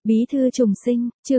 Bí thư trùng sinh, chương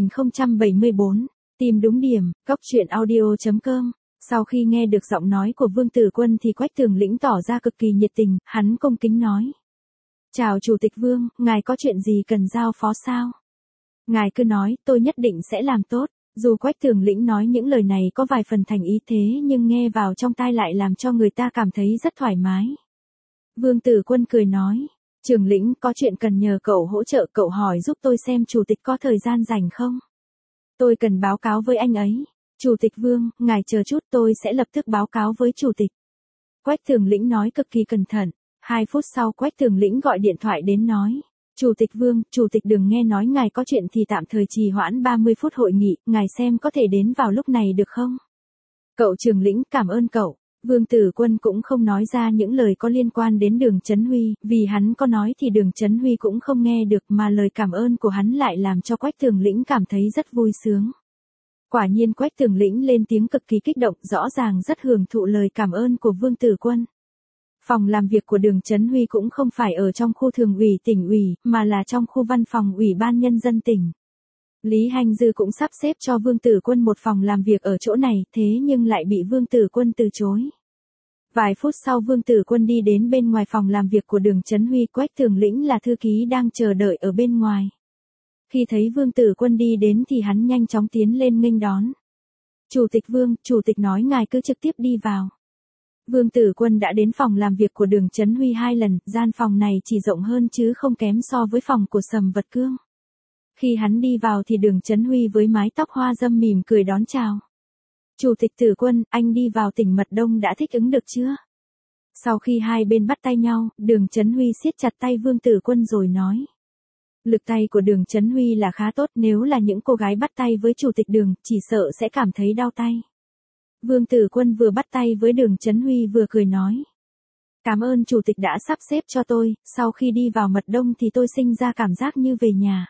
2074, tìm đúng điểm, góc truyện audio.com. Sau khi nghe được giọng nói của Vương Tử Quân thì Quách Tường Lĩnh tỏ ra cực kỳ nhiệt tình, hắn cung kính nói. Chào Chủ tịch Vương, ngài có chuyện gì cần giao phó sao? Ngài cứ nói, tôi nhất định sẽ làm tốt. Dù Quách Tường Lĩnh nói những lời này có vài phần thành ý thế nhưng nghe vào trong tai lại làm cho người ta cảm thấy rất thoải mái. Vương Tử Quân cười nói. Trường Lĩnh có chuyện cần nhờ cậu hỗ trợ, cậu hỏi giúp tôi xem chủ tịch có thời gian rảnh không? Tôi cần báo cáo với anh ấy. Chủ tịch Vương, ngài chờ chút tôi sẽ lập tức báo cáo với chủ tịch. Quách Tường Lĩnh nói cực kỳ cẩn thận. 2 phút sau Quách Tường Lĩnh gọi điện thoại đến nói. Chủ tịch Vương, chủ tịch đừng nghe nói ngài có chuyện thì tạm thời trì hoãn 30 phút hội nghị, ngài xem có thể đến vào lúc này được không? Cậu Trường Lĩnh cảm ơn cậu. Vương Tử Quân cũng không nói ra những lời có liên quan đến Đường Chấn Huy, vì hắn có nói thì Đường Chấn Huy cũng không nghe được mà lời cảm ơn của hắn lại làm cho Quách Tường Lĩnh cảm thấy rất vui sướng. Quả nhiên Quách Tường Lĩnh lên tiếng cực kỳ kích động, rõ ràng rất hưởng thụ lời cảm ơn của Vương Tử Quân. Phòng làm việc của Đường Chấn Huy cũng không phải ở trong khu thường ủy tỉnh ủy, mà là trong khu văn phòng Ủy ban Nhân dân tỉnh. Lý Hành Dư cũng sắp xếp cho Vương Tử Quân một phòng làm việc ở chỗ này, thế nhưng lại bị Vương Tử Quân từ chối. Vài phút sau Vương Tử Quân đi đến bên ngoài phòng làm việc của Đường Chấn Huy, Quách Tường Lĩnh là thư ký đang chờ đợi ở bên ngoài. Khi thấy Vương Tử Quân đi đến thì hắn nhanh chóng tiến lên nghênh đón. Chủ tịch Vương, chủ tịch nói ngài cứ trực tiếp đi vào. Vương Tử Quân đã đến phòng làm việc của Đường Chấn Huy 2 lần, gian phòng này chỉ rộng hơn chứ không kém so với phòng của Sầm Vật Cương. Khi hắn đi vào thì Đường Chấn Huy với mái tóc hoa dâm mỉm cười đón chào. Chủ tịch Tử Quân, anh đi vào tỉnh Mật Đông đã thích ứng được chưa? Sau khi hai bên bắt tay nhau, Đường Chấn Huy siết chặt tay Vương Tử Quân rồi nói. Lực tay của Đường Chấn Huy là khá tốt, nếu là những cô gái bắt tay với Chủ tịch Đường, chỉ sợ sẽ cảm thấy đau tay. Vương Tử Quân vừa bắt tay với Đường Chấn Huy vừa cười nói. Cảm ơn Chủ tịch đã sắp xếp cho tôi, sau khi đi vào Mật Đông thì tôi sinh ra cảm giác như về nhà.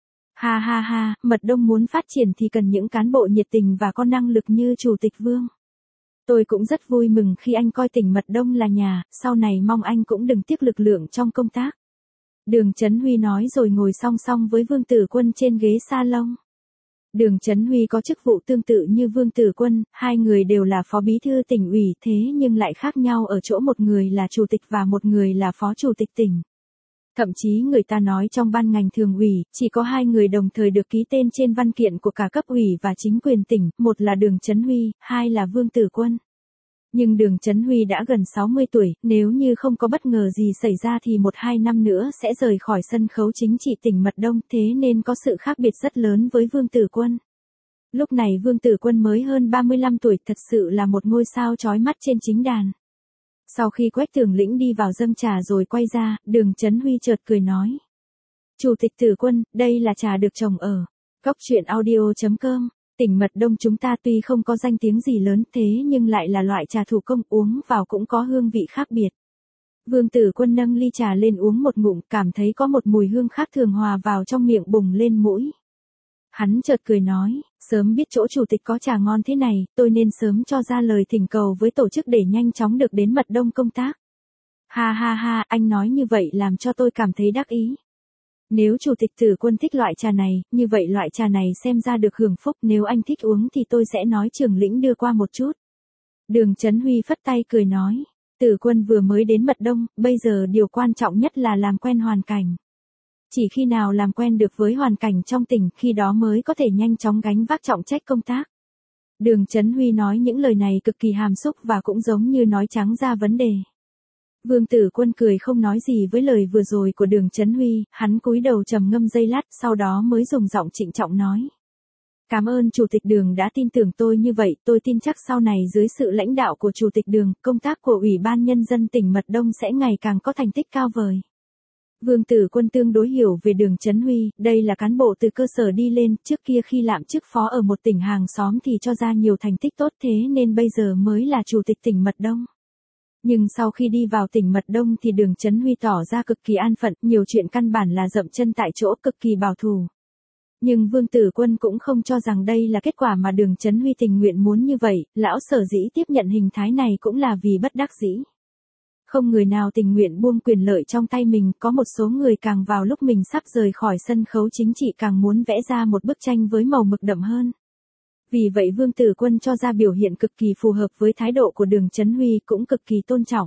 Ha ha ha, Mật Đông muốn phát triển thì cần những cán bộ nhiệt tình và có năng lực như Chủ tịch Vương. Tôi cũng rất vui mừng khi anh coi tỉnh Mật Đông là nhà, sau này mong anh cũng đừng tiếc lực lượng trong công tác. Đường Chấn Huy nói rồi ngồi song song với Vương Tử Quân trên ghế salon. Đường Chấn Huy có chức vụ tương tự như Vương Tử Quân, hai người đều là phó bí thư tỉnh ủy thế nhưng lại khác nhau ở chỗ một người là chủ tịch và một người là phó chủ tịch tỉnh. Thậm chí người ta nói trong ban ngành thường ủy, chỉ có 2 người đồng thời được ký tên trên văn kiện của cả cấp ủy và chính quyền tỉnh, một là Đường Chấn Huy, 2 là Vương Tử Quân. Nhưng Đường Chấn Huy đã gần 60 tuổi, nếu như không có bất ngờ gì xảy ra thì 1-2 năm nữa sẽ rời khỏi sân khấu chính trị tỉnh Mật Đông, thế nên có sự khác biệt rất lớn với Vương Tử Quân. Lúc này Vương Tử Quân mới hơn 35 tuổi, thật sự là một ngôi sao chói mắt trên chính đàn. Sau khi Quách Tường Lĩnh đi vào dâng trà rồi quay ra, Đường Chấn Huy chợt cười nói. Chủ tịch Tử Quân, đây là trà được trồng ở góc truyện audio.com. Tỉnh Mật Đông chúng ta tuy không có danh tiếng gì lớn thế nhưng lại là loại trà thủ công, uống vào cũng có hương vị khác biệt. Vương Tử Quân nâng ly trà lên uống một ngụm, cảm thấy có một mùi hương khác thường hòa vào trong miệng bùng lên mũi. Hắn chợt cười nói, sớm biết chỗ chủ tịch có trà ngon thế này, tôi nên sớm cho ra lời thỉnh cầu với tổ chức để nhanh chóng được đến Mật Đông công tác. Ha ha ha, anh nói như vậy làm cho tôi cảm thấy đắc ý. Nếu Chủ tịch Tử Quân thích loại trà này, như vậy loại trà này xem ra được hưởng phúc, nếu anh thích uống thì tôi sẽ nói Trường Lĩnh đưa qua một chút. Đường Chấn Huy phất tay cười nói, Tử Quân vừa mới đến Mật Đông, bây giờ điều quan trọng nhất là làm quen hoàn cảnh. Chỉ khi nào làm quen được với hoàn cảnh trong tỉnh, khi đó mới có thể nhanh chóng gánh vác trọng trách công tác. Đường Chấn Huy nói những lời này cực kỳ hàm xúc và cũng giống như nói trắng ra vấn đề. Vương Tử Quân cười không nói gì với lời vừa rồi của Đường Chấn Huy, hắn cúi đầu trầm ngâm giây lát, sau đó mới dùng giọng trịnh trọng nói. Cảm ơn Chủ tịch Đường đã tin tưởng tôi như vậy, tôi tin chắc sau này dưới sự lãnh đạo của Chủ tịch Đường, công tác của Ủy ban Nhân dân tỉnh Mật Đông sẽ ngày càng có thành tích cao vời. Vương Tử Quân tương đối hiểu về Đường Chấn Huy, đây là cán bộ từ cơ sở đi lên, trước kia khi làm chức phó ở một tỉnh hàng xóm thì cho ra nhiều thành tích tốt thế nên bây giờ mới là Chủ tịch tỉnh Mật Đông. Nhưng sau khi đi vào tỉnh Mật Đông thì Đường Chấn Huy tỏ ra cực kỳ an phận, nhiều chuyện căn bản là dậm chân tại chỗ, cực kỳ bảo thủ. Nhưng Vương Tử Quân cũng không cho rằng đây là kết quả mà Đường Chấn Huy tình nguyện muốn như vậy, lão sở dĩ tiếp nhận hình thái này cũng là vì bất đắc dĩ. Không người nào tình nguyện buông quyền lợi trong tay mình, có một số người càng vào lúc mình sắp rời khỏi sân khấu chính trị càng muốn vẽ ra một bức tranh với màu mực đậm hơn. Vì vậy Vương Tử Quân cho ra biểu hiện cực kỳ phù hợp với thái độ của Đường Chấn Huy, cũng cực kỳ tôn trọng.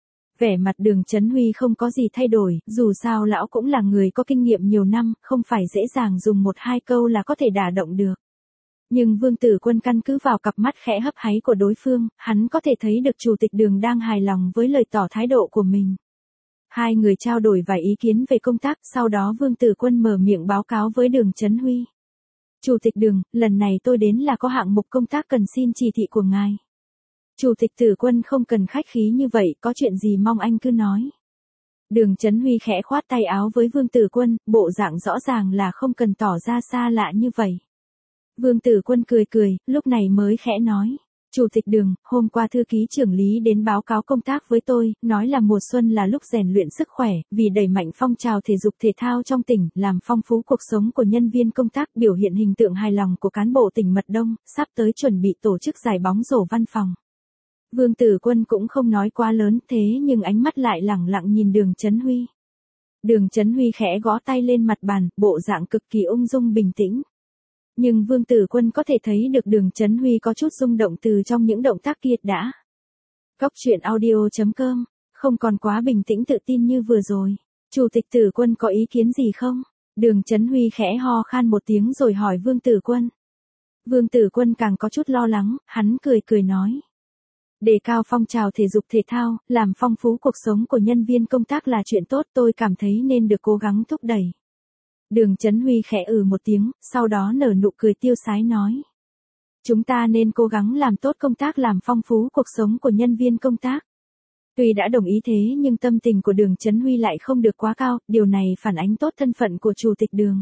Vẻ mặt Đường Chấn Huy không có gì thay đổi, dù sao lão cũng là người có kinh nghiệm nhiều năm, không phải dễ dàng dùng một hai câu là có thể đả động được. Nhưng Vương Tử Quân căn cứ vào cặp mắt khẽ hấp háy của đối phương, hắn có thể thấy được Chủ tịch Đường đang hài lòng với lời tỏ thái độ của mình. Hai người trao đổi vài ý kiến về công tác, sau đó Vương Tử Quân mở miệng báo cáo với Đường Chấn Huy. Chủ tịch Đường, lần này tôi đến là có hạng mục công tác cần xin chỉ thị của ngài. Chủ tịch Tử Quân không cần khách khí như vậy, có chuyện gì mong anh cứ nói. Đường Chấn Huy khẽ khoát tay áo với Vương Tử Quân, bộ dạng rõ ràng là không cần tỏ ra xa lạ như vậy. Vương Tử Quân cười cười, lúc này mới khẽ nói. Chủ tịch Đường, hôm qua thư ký trưởng Lý đến báo cáo công tác với tôi, nói là mùa xuân là lúc rèn luyện sức khỏe, vì đẩy mạnh phong trào thể dục thể thao trong tỉnh, làm phong phú cuộc sống của nhân viên công tác, biểu hiện hình tượng hài lòng của cán bộ tỉnh Mật Đông, sắp tới chuẩn bị tổ chức giải bóng rổ văn phòng. Vương Tử Quân cũng không nói quá lớn thế nhưng ánh mắt lại lẳng lặng nhìn Đường Chấn Huy. Đường Chấn Huy khẽ gõ tay lên mặt bàn, bộ dạng cực kỳ ung dung bình tĩnh. Nhưng Vương Tử Quân có thể thấy được Đường Chấn Huy có chút rung động từ trong những động tác kia đã. Góc truyện audio.com, không còn quá bình tĩnh tự tin như vừa rồi. Chủ tịch Tử Quân có ý kiến gì không? Đường Chấn Huy khẽ ho khan một tiếng rồi hỏi Vương Tử Quân. Vương Tử Quân càng có chút lo lắng, hắn cười cười nói. Đề cao phong trào thể dục thể thao, làm phong phú cuộc sống của nhân viên công tác là chuyện tốt, tôi cảm thấy nên được cố gắng thúc đẩy. Đường Chấn Huy khẽ một tiếng, sau đó nở nụ cười tiêu sái nói. Chúng ta nên cố gắng làm tốt công tác làm phong phú cuộc sống của nhân viên công tác. Tuy đã đồng ý thế nhưng tâm tình của Đường Chấn Huy lại không được quá cao, điều này phản ánh tốt thân phận của Chủ tịch Đường.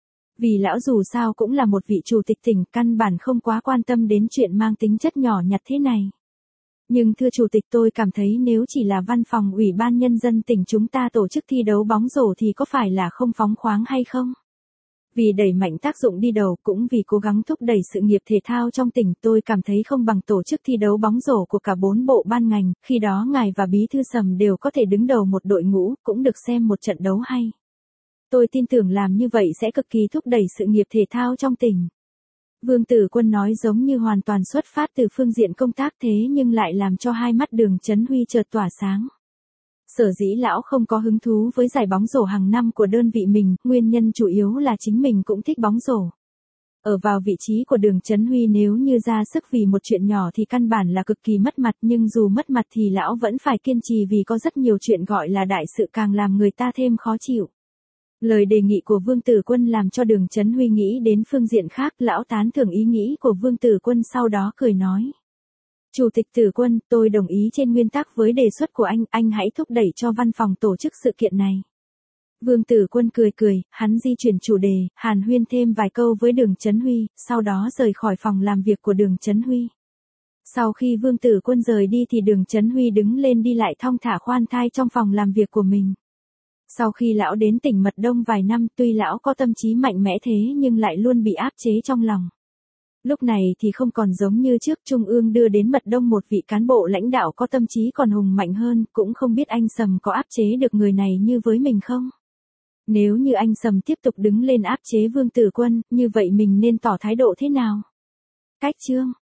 Vì lão dù sao cũng là một vị chủ tịch tỉnh, căn bản không quá quan tâm đến chuyện mang tính chất nhỏ nhặt thế này. Nhưng thưa Chủ tịch, tôi cảm thấy nếu chỉ là văn phòng Ủy ban Nhân dân tỉnh chúng ta tổ chức thi đấu bóng rổ thì có phải là không phóng khoáng hay không? Vì đẩy mạnh tác dụng đi đầu, cũng vì cố gắng thúc đẩy sự nghiệp thể thao trong tỉnh, tôi cảm thấy không bằng tổ chức thi đấu bóng rổ của cả 4 bộ ban ngành, khi đó ngài và Bí thư Sầm đều có thể đứng đầu một đội ngũ, cũng được xem một trận đấu hay. Tôi tin tưởng làm như vậy sẽ cực kỳ thúc đẩy sự nghiệp thể thao trong tỉnh. Vương Tử Quân nói giống như hoàn toàn xuất phát từ phương diện công tác thế nhưng lại làm cho hai mắt Đường Chấn Huy chợt tỏa sáng. Sở dĩ lão không có hứng thú với giải bóng rổ hàng năm của đơn vị mình, nguyên nhân chủ yếu là chính mình cũng thích bóng rổ. Ở vào vị trí của Đường Chấn Huy nếu như ra sức vì một chuyện nhỏ thì căn bản là cực kỳ mất mặt, nhưng dù mất mặt thì lão vẫn phải kiên trì vì có rất nhiều chuyện gọi là đại sự càng làm người ta thêm khó chịu. Lời đề nghị của Vương Tử Quân làm cho Đường Chấn Huy nghĩ đến phương diện khác, lão tán thưởng ý nghĩ của Vương Tử Quân sau đó cười nói. Chủ tịch Tử Quân, tôi đồng ý trên nguyên tắc với đề xuất của anh hãy thúc đẩy cho văn phòng tổ chức sự kiện này. Vương Tử Quân cười cười, hắn di chuyển chủ đề, hàn huyên thêm vài câu với Đường Chấn Huy, sau đó rời khỏi phòng làm việc của Đường Chấn Huy. Sau khi Vương Tử Quân rời đi thì Đường Chấn Huy đứng lên đi lại thong thả khoan thai trong phòng làm việc của mình. Sau khi lão đến tỉnh Mật Đông vài năm, tuy lão có tâm trí mạnh mẽ thế nhưng lại luôn bị áp chế trong lòng. Lúc này thì không còn giống như trước, Trung ương đưa đến Mật Đông một vị cán bộ lãnh đạo có tâm trí còn hùng mạnh hơn, cũng không biết anh Sầm có áp chế được người này như với mình không? Nếu như anh Sầm tiếp tục đứng lên áp chế Vương Tử Quân, như vậy mình nên tỏ thái độ thế nào? Cách chương